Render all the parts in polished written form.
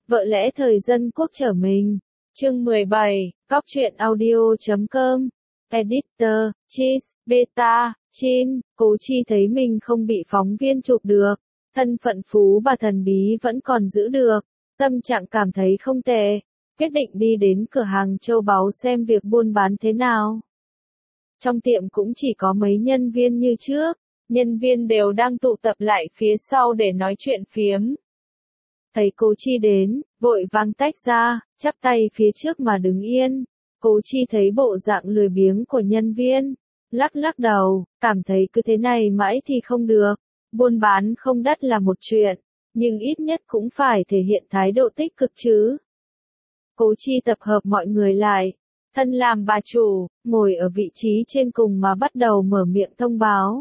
Vợ lẽ thời dân quốc trở mình. Chương 17, Cóc truyện audio.com. Editor, Cheese, Beta, Chin. Cố Chi thấy mình không bị phóng viên chụp được. Thân phận phú bà thần bí vẫn còn giữ được. Tâm trạng cảm thấy không tệ. Quyết định đi đến cửa hàng châu báu xem việc buôn bán thế nào. Trong tiệm cũng chỉ có mấy nhân viên như trước. Nhân viên đều đang tụ tập lại phía sau để nói chuyện phiếm. Thấy Cố Chi đến, vội vàng tách ra, chắp tay phía trước mà đứng yên. Cố Chi thấy bộ dạng lười biếng của nhân viên, lắc lắc đầu, cảm thấy cứ thế này mãi thì không được. Buôn bán không đắt là một chuyện, nhưng ít nhất cũng phải thể hiện thái độ tích cực chứ. Cố Chi tập hợp mọi người lại, thân làm bà chủ, ngồi ở vị trí trên cùng mà bắt đầu mở miệng thông báo.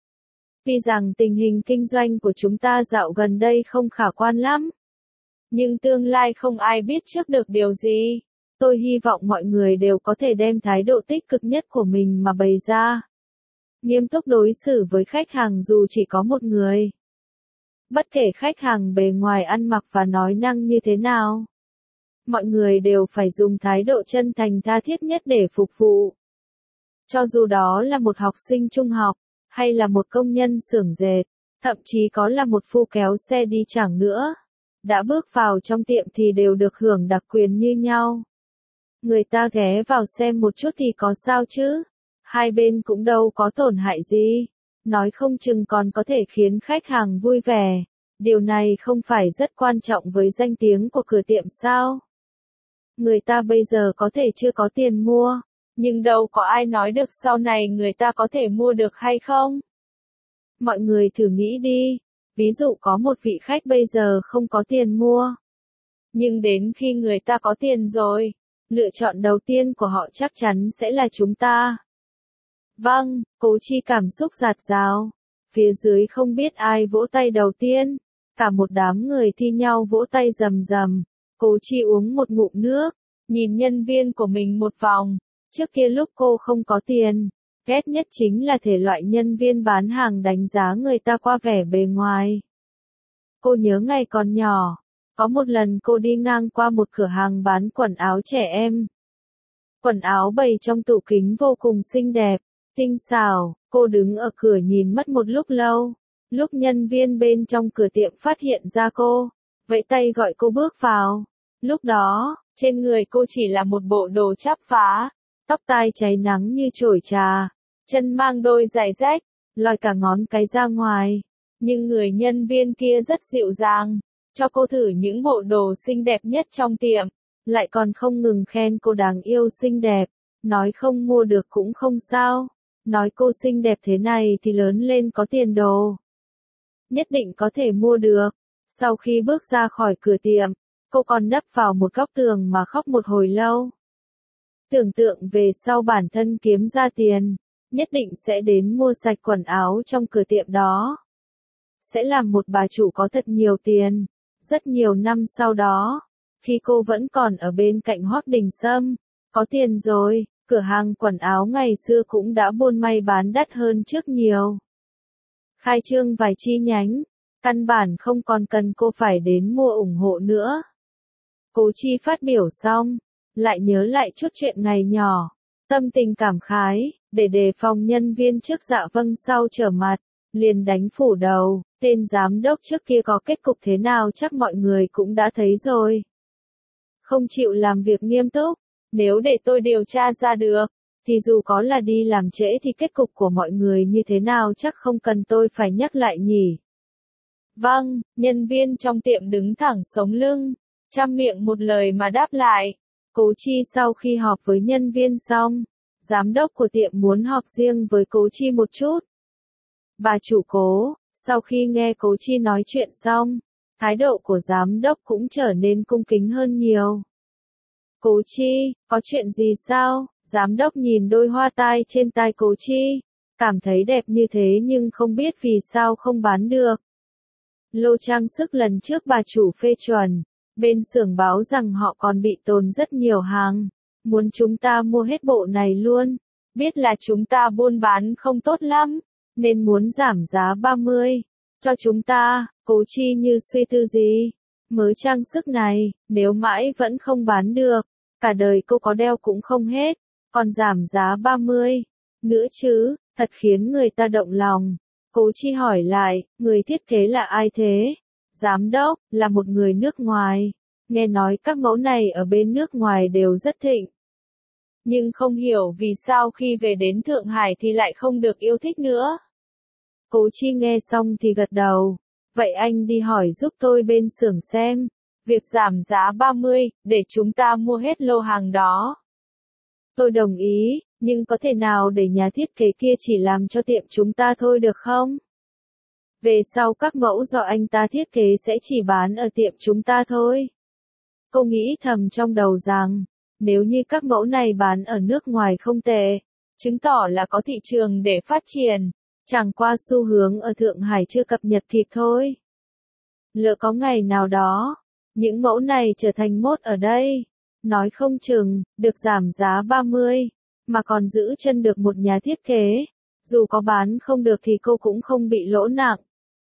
Tuy rằng tình hình kinh doanh của chúng ta dạo gần đây không khả quan lắm, nhưng tương lai không ai biết trước được điều gì. Tôi hy vọng mọi người đều có thể đem thái độ tích cực nhất của mình mà bày ra. Nghiêm túc đối xử với khách hàng dù chỉ có một người. Bất kể khách hàng bề ngoài ăn mặc và nói năng như thế nào, mọi người đều phải dùng thái độ chân thành tha thiết nhất để phục vụ. Cho dù đó là một học sinh trung học, hay là một công nhân xưởng dệt, thậm chí có là một phu kéo xe đi chẳng nữa. Đã bước vào trong tiệm thì đều được hưởng đặc quyền như nhau. Người ta ghé vào xem một chút thì có sao chứ? Hai bên cũng đâu có tổn hại gì. Nói không chừng còn có thể khiến khách hàng vui vẻ. Điều này không phải rất quan trọng với danh tiếng của cửa tiệm sao? Người ta bây giờ có thể chưa có tiền mua, nhưng đâu có ai nói được sau này người ta có thể mua được hay không? Mọi người thử nghĩ đi. Ví dụ có một vị khách bây giờ không có tiền mua. Nhưng đến khi người ta có tiền rồi, lựa chọn đầu tiên của họ chắc chắn sẽ là chúng ta. Vâng, Cố Chi cảm xúc dạt dào. Phía dưới không biết ai vỗ tay đầu tiên. Cả một đám người thi nhau vỗ tay rầm rầm. Cố Chi uống một ngụm nước, nhìn nhân viên của mình một vòng. Trước kia lúc cô không có tiền, ghét nhất chính là thể loại nhân viên bán hàng đánh giá người ta qua vẻ bề ngoài. Cô nhớ ngày còn nhỏ, có một lần cô đi ngang qua một cửa hàng bán quần áo trẻ em. Quần áo bày trong tủ kính vô cùng xinh đẹp, tinh xảo, cô đứng ở cửa nhìn mất một lúc lâu. Lúc nhân viên bên trong cửa tiệm phát hiện ra cô, vẫy tay gọi cô bước vào. Lúc đó, trên người cô chỉ là một bộ đồ chắp vá, tóc tai cháy nắng như chổi trà, chân mang đôi giày rách, lòi cả ngón cái ra ngoài. Nhưng người nhân viên kia rất dịu dàng, cho cô thử những bộ đồ xinh đẹp nhất trong tiệm, lại còn không ngừng khen cô đáng yêu xinh đẹp, nói không mua được cũng không sao, nói cô xinh đẹp thế này thì lớn lên có tiền đồ, nhất định có thể mua được. Sau khi bước ra khỏi cửa tiệm, cô còn nấp vào một góc tường mà khóc một hồi lâu. Tưởng tượng về sau bản thân kiếm ra tiền, nhất định sẽ đến mua sạch quần áo trong cửa tiệm đó. Sẽ làm một bà chủ có thật nhiều tiền. Rất nhiều năm sau đó, khi cô vẫn còn ở bên cạnh Hoắc Đình Sâm, có tiền rồi, cửa hàng quần áo ngày xưa cũng đã buôn may bán đắt hơn trước nhiều. Khai trương vài chi nhánh, căn bản không còn cần cô phải đến mua ủng hộ nữa. Cố Chi phát biểu xong, lại nhớ lại chút chuyện ngày nhỏ, tâm tình cảm khái, để đề phòng nhân viên trước dạ vâng sau trở mặt, liền đánh phủ đầu. Tên giám đốc trước kia có kết cục thế nào chắc mọi người cũng đã thấy rồi. Không chịu làm việc nghiêm túc, nếu để tôi điều tra ra được, thì dù có là đi làm trễ thì kết cục của mọi người như thế nào chắc không cần tôi phải nhắc lại nhỉ. Vâng, nhân viên trong tiệm đứng thẳng sống lưng, trăm miệng một lời mà đáp lại. Cố Chi sau khi họp với nhân viên xong, giám đốc của tiệm muốn họp riêng với Cố Chi một chút. Bà chủ Cố. Sau khi nghe Cố Chi nói chuyện xong, thái độ của giám đốc cũng trở nên cung kính hơn nhiều. Cố Chi, có chuyện gì sao? Giám đốc nhìn đôi hoa tai trên tai Cố Chi, cảm thấy đẹp như thế nhưng không biết vì sao không bán được. Lô trang sức lần trước bà chủ phê chuẩn, bên xưởng báo rằng họ còn bị tồn rất nhiều hàng, muốn chúng ta mua hết bộ này luôn, biết là chúng ta buôn bán không tốt lắm, nên muốn giảm giá 30, cho chúng ta. Cố Chi như suy tư gì, Mớ trang sức này, nếu mãi vẫn không bán được, cả đời cô có đeo cũng không hết, còn giảm giá 30 nữa chứ, thật khiến người ta động lòng. Cố Chi hỏi lại, người thiết kế là ai thế? Giám đốc, là một người nước ngoài. Nghe nói các mẫu này ở bên nước ngoài đều rất thịnh. Nhưng không hiểu vì sao khi về đến Thượng Hải thì lại không được yêu thích nữa. Cố Chi nghe xong thì gật đầu. Vậy anh đi hỏi giúp tôi bên xưởng xem. Việc giảm giá 30, để chúng ta mua hết lô hàng đó. Tôi đồng ý, nhưng có thể nào để nhà thiết kế kia chỉ làm cho tiệm chúng ta thôi được không? Về sau các mẫu do anh ta thiết kế sẽ chỉ bán ở tiệm chúng ta thôi. Cô nghĩ thầm trong đầu rằng, nếu như các mẫu này bán ở nước ngoài không tệ, chứng tỏ là có thị trường để phát triển, chẳng qua xu hướng ở Thượng Hải chưa cập nhật kịp thôi. Lỡ có ngày nào đó, những mẫu này trở thành mốt ở đây, nói không chừng, được giảm giá 30, mà còn giữ chân được một nhà thiết kế, dù có bán không được thì cô cũng không bị lỗ nặng.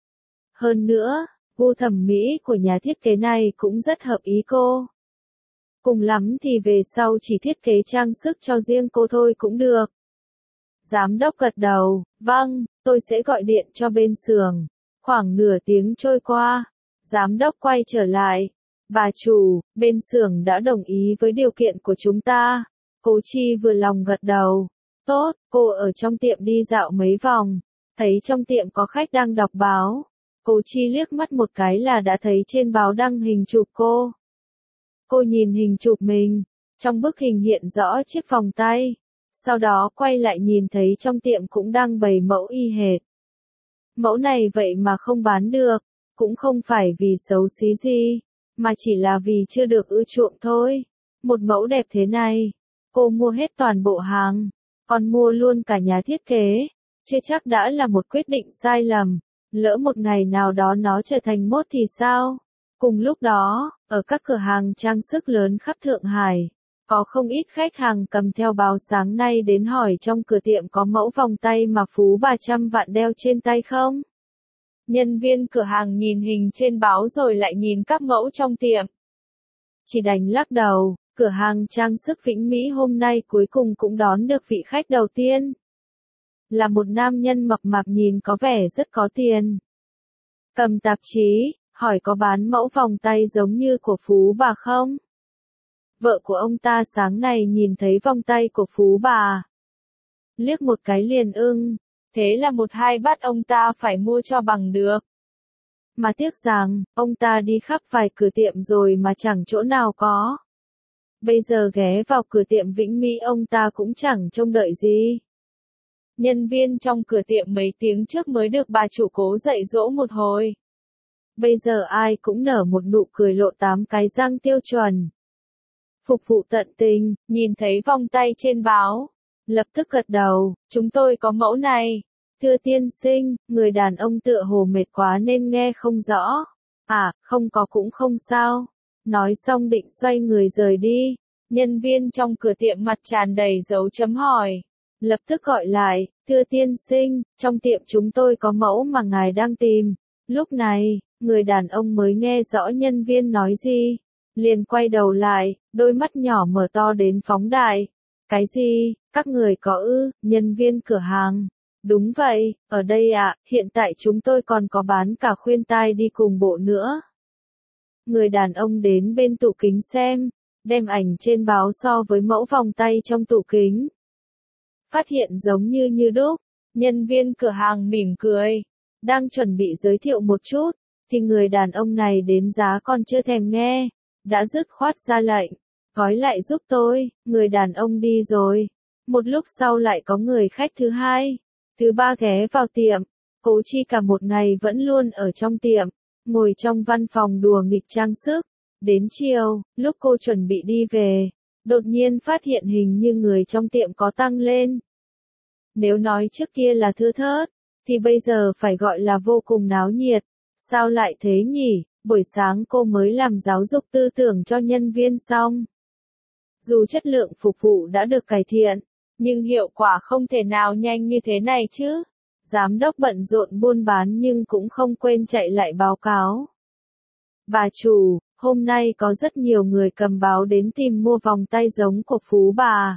Hơn nữa, gu thẩm mỹ của nhà thiết kế này cũng rất hợp ý cô. Cùng lắm thì về sau chỉ thiết kế trang sức cho riêng cô thôi cũng được. Giám đốc gật đầu, vâng, tôi sẽ gọi điện cho bên xưởng. Khoảng nửa tiếng trôi qua, giám đốc quay trở lại. Bà chủ, bên xưởng đã đồng ý với điều kiện của chúng ta. Cố Chi vừa lòng gật đầu. Tốt, cô ở trong tiệm đi dạo mấy vòng. Thấy trong tiệm có khách đang đọc báo. Cố Chi liếc mắt một cái là đã thấy trên báo đăng hình chụp cô. Cô nhìn hình chụp mình, trong bức hình hiện rõ chiếc vòng tay. Sau đó quay lại nhìn thấy trong tiệm cũng đang bày mẫu y hệt. Mẫu này vậy mà không bán được, cũng không phải vì xấu xí gì, mà chỉ là vì chưa được ưa chuộng thôi. Một mẫu đẹp thế này, cô mua hết toàn bộ hàng, còn mua luôn cả nhà thiết kế, chưa chắc đã là một quyết định sai lầm. Lỡ một ngày nào đó nó trở thành mốt thì sao? Cùng lúc đó, ở các cửa hàng trang sức lớn khắp Thượng Hải, có không ít khách hàng cầm theo báo sáng nay đến hỏi trong cửa tiệm có mẫu vòng tay mà phú bà trăm vạn đeo trên tay không? Nhân viên cửa hàng nhìn hình trên báo rồi lại nhìn các mẫu trong tiệm. Chỉ đành lắc đầu, cửa hàng trang sức Vĩnh Mỹ hôm nay cuối cùng cũng đón được vị khách đầu tiên. Là một nam nhân mập mạp nhìn có vẻ rất có tiền. Cầm tạp chí, hỏi có bán mẫu vòng tay giống như của phú bà không? Vợ của ông ta sáng nay nhìn thấy vòng tay của phú bà. Liếc một cái liền ưng, thế là một hai bắt ông ta phải mua cho bằng được. Mà tiếc rằng, ông ta đi khắp vài cửa tiệm rồi mà chẳng chỗ nào có. Bây giờ ghé vào cửa tiệm Vĩnh Mỹ ông ta cũng chẳng trông đợi gì. Nhân viên trong cửa tiệm mấy tiếng trước mới được bà chủ Cố dạy dỗ một hồi. Bây giờ ai cũng nở một nụ cười lộ 8 cái răng tiêu chuẩn. Phục vụ tận tình, nhìn thấy vòng tay trên báo. Lập tức gật đầu, chúng tôi có mẫu này. Thưa tiên sinh, người đàn ông tựa hồ mệt quá nên nghe không rõ. À, không có cũng không sao. Nói xong định xoay người rời đi. Nhân viên trong cửa tiệm mặt tràn đầy dấu chấm hỏi. Lập tức gọi lại, thưa tiên sinh, trong tiệm chúng tôi có mẫu mà ngài đang tìm. Lúc này, người đàn ông mới nghe rõ nhân viên nói gì. Liền quay đầu lại, đôi mắt nhỏ mở to đến phóng đại. Cái gì, các người có ư, nhân viên cửa hàng. Đúng vậy, ở đây ạ, hiện tại chúng tôi còn có bán cả khuyên tai đi cùng bộ nữa. Người đàn ông đến bên tủ kính xem, đem ảnh trên báo so với mẫu vòng tay trong tủ kính. Phát hiện giống như đúc, nhân viên cửa hàng mỉm cười, đang chuẩn bị giới thiệu một chút, thì người đàn ông này đến giá còn chưa thèm nghe, đã dứt khoát ra lệnh, gói lại giúp tôi, người đàn ông đi rồi. Một lúc sau lại có người khách thứ hai, thứ ba ghé vào tiệm, Cố Chi cả một ngày vẫn luôn ở trong tiệm, ngồi trong văn phòng đùa nghịch trang sức. Đến chiều, lúc cô chuẩn bị đi về, đột nhiên phát hiện hình như người trong tiệm có tăng lên. Nếu nói trước kia là thưa thớt, thì bây giờ phải gọi là vô cùng náo nhiệt. Sao lại thế nhỉ? Buổi sáng cô mới làm giáo dục tư tưởng cho nhân viên xong. Dù chất lượng phục vụ đã được cải thiện, nhưng hiệu quả không thể nào nhanh như thế này chứ. Giám đốc bận rộn buôn bán nhưng cũng không quên chạy lại báo cáo. Bà chủ, hôm nay có rất nhiều người cầm báo đến tìm mua vòng tay giống của Phú bà.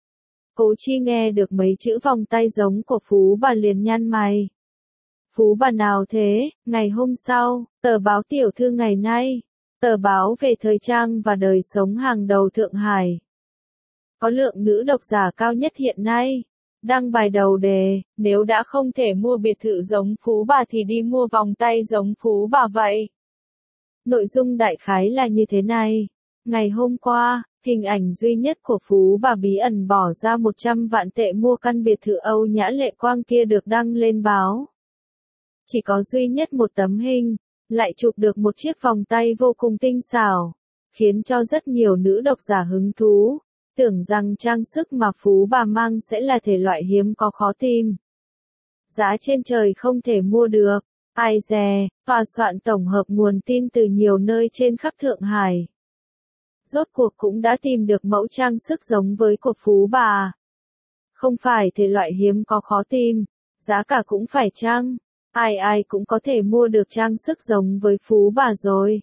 Cố Chi nghe được mấy chữ vòng tay giống của Phú bà liền nhăn mày. Phú bà nào thế? Ngày hôm sau, tờ báo Tiểu Thư ngày nay, tờ báo về thời trang và đời sống hàng đầu Thượng Hải. Có lượng nữ độc giả cao nhất hiện nay. Đăng bài đầu đề, nếu đã không thể mua biệt thự giống Phú bà thì đi mua vòng tay giống Phú bà vậy. Nội dung đại khái là như thế này. Ngày hôm qua, hình ảnh duy nhất của Phú bà bí ẩn bỏ ra 100 vạn tệ mua căn biệt thự Âu Nhã Lệ Quang kia được đăng lên báo. Chỉ có duy nhất một tấm hình, lại chụp được một chiếc vòng tay vô cùng tinh xảo, khiến cho rất nhiều nữ độc giả hứng thú, tưởng rằng trang sức mà Phú bà mang sẽ là thể loại hiếm có khó tìm. Giá trên trời không thể mua được, ai dè, tòa soạn tổng hợp nguồn tin từ nhiều nơi trên khắp Thượng Hải. Rốt cuộc cũng đã tìm được mẫu trang sức giống với của Phú bà. Không phải thể loại hiếm có khó tìm, giá cả cũng phải chăng, ai cũng có thể mua được trang sức giống với Phú bà rồi.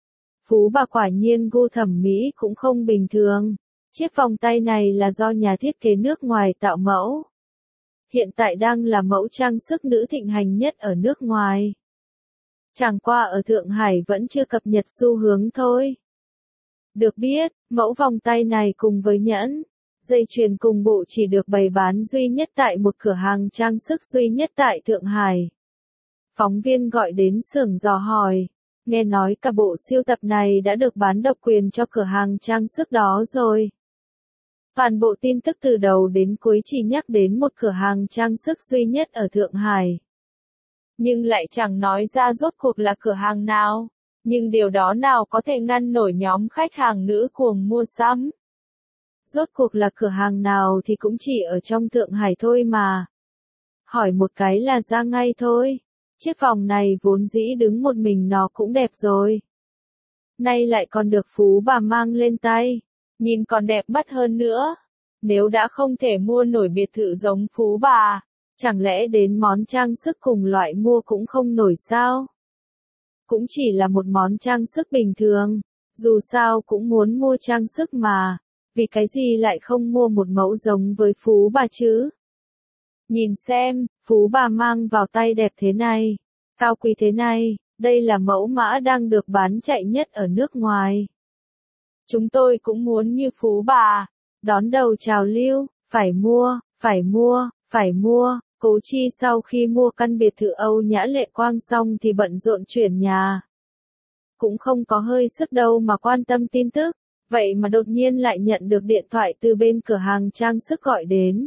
Phú bà quả nhiên gu thẩm mỹ cũng không bình thường. Chiếc vòng tay này là do nhà thiết kế nước ngoài tạo mẫu. Hiện tại đang là mẫu trang sức nữ thịnh hành nhất ở nước ngoài. Chẳng qua ở Thượng Hải vẫn chưa cập nhật xu hướng thôi. Được biết, mẫu vòng tay này cùng với nhẫn, dây chuyền cùng bộ chỉ được bày bán duy nhất tại một cửa hàng trang sức duy nhất tại Thượng Hải. Phóng viên gọi đến xưởng dò hỏi, nghe nói cả bộ sưu tập này đã được bán độc quyền cho cửa hàng trang sức đó rồi. Toàn bộ tin tức từ đầu đến cuối chỉ nhắc đến một cửa hàng trang sức duy nhất ở Thượng Hải. Nhưng lại chẳng nói ra rốt cuộc là cửa hàng nào. Nhưng điều đó nào có thể ngăn nổi nhóm khách hàng nữ cuồng mua sắm. Rốt cuộc là cửa hàng nào thì cũng chỉ ở trong Thượng Hải thôi mà. Hỏi một cái là ra ngay thôi. Chiếc vòng này vốn dĩ đứng một mình nó cũng đẹp rồi. Nay lại còn được Phú bà mang lên tay. Nhìn còn đẹp mắt hơn nữa. Nếu đã không thể mua nổi biệt thự giống Phú bà, chẳng lẽ đến món trang sức cùng loại mua cũng không nổi sao? Cũng chỉ là một món trang sức bình thường, dù sao cũng muốn mua trang sức mà, vì cái gì lại không mua một mẫu giống với Phú bà chứ? Nhìn xem, Phú bà mang vào tay đẹp thế này, cao quý thế này, đây là mẫu mã đang được bán chạy nhất ở nước ngoài. Chúng tôi cũng muốn như Phú bà, đón đầu trào lưu, phải mua, phải mua, phải mua. Cố Chi sau khi mua căn biệt thự Âu Nhã Lệ Quang xong thì bận rộn chuyển nhà. Cũng không có hơi sức đâu mà quan tâm tin tức, vậy mà đột nhiên lại nhận được điện thoại từ bên cửa hàng trang sức gọi đến.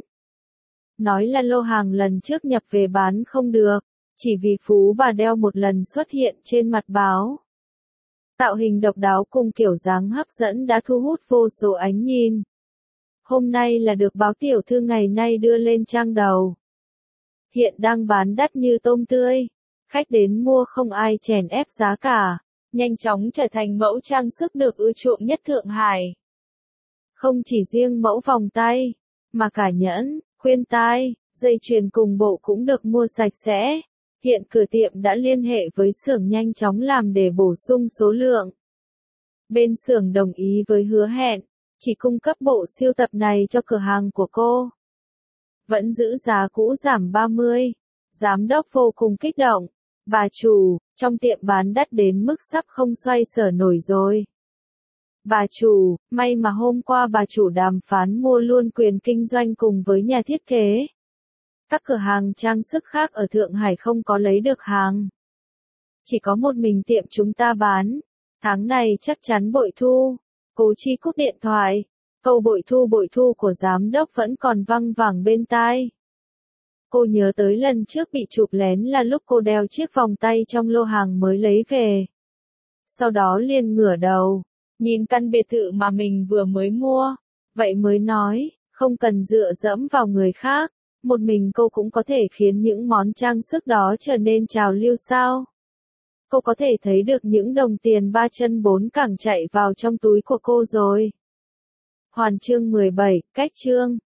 Nói là lô hàng lần trước nhập về bán không được, chỉ vì Phú bà đeo một lần xuất hiện trên mặt báo. Tạo hình độc đáo cùng kiểu dáng hấp dẫn đã thu hút vô số ánh nhìn. Hôm nay là được báo Tiểu Thư ngày nay đưa lên trang đầu. Hiện đang bán đắt như tôm tươi. Khách đến mua không ai chèn ép giá cả. Nhanh chóng trở thành mẫu trang sức được ưa chuộng nhất Thượng Hải. Không chỉ riêng mẫu vòng tay, mà cả nhẫn, khuyên tai, dây chuyền cùng bộ cũng được mua sạch sẽ. Hiện cửa tiệm đã liên hệ với xưởng nhanh chóng làm để bổ sung số lượng. Bên xưởng đồng ý với hứa hẹn, chỉ cung cấp bộ sưu tập này cho cửa hàng của cô. Vẫn giữ giá cũ giảm 30. Giám đốc vô cùng kích động. Bà chủ, trong tiệm bán đắt đến mức sắp không xoay sở nổi rồi. Bà chủ, may mà hôm qua bà chủ đàm phán mua luôn quyền kinh doanh cùng với nhà thiết kế. Các cửa hàng trang sức khác ở Thượng Hải không có lấy được hàng. Chỉ có một mình tiệm chúng ta bán. Tháng này chắc chắn bội thu. Cố Chi cúp điện thoại. Câu bội thu của giám đốc vẫn còn văng vẳng bên tai. Cô nhớ tới lần trước bị chụp lén là lúc cô đeo chiếc vòng tay trong lô hàng mới lấy về. Sau đó liền ngửa đầu, nhìn căn biệt thự mà mình vừa mới mua. Vậy mới nói, không cần dựa dẫm vào người khác, một mình cô cũng có thể khiến những món trang sức đó trở nên trào lưu sao. Cô có thể thấy được những đồng tiền ba chân bốn cẳng chạy vào trong túi của cô rồi. Hoàn chương 17, cách chương.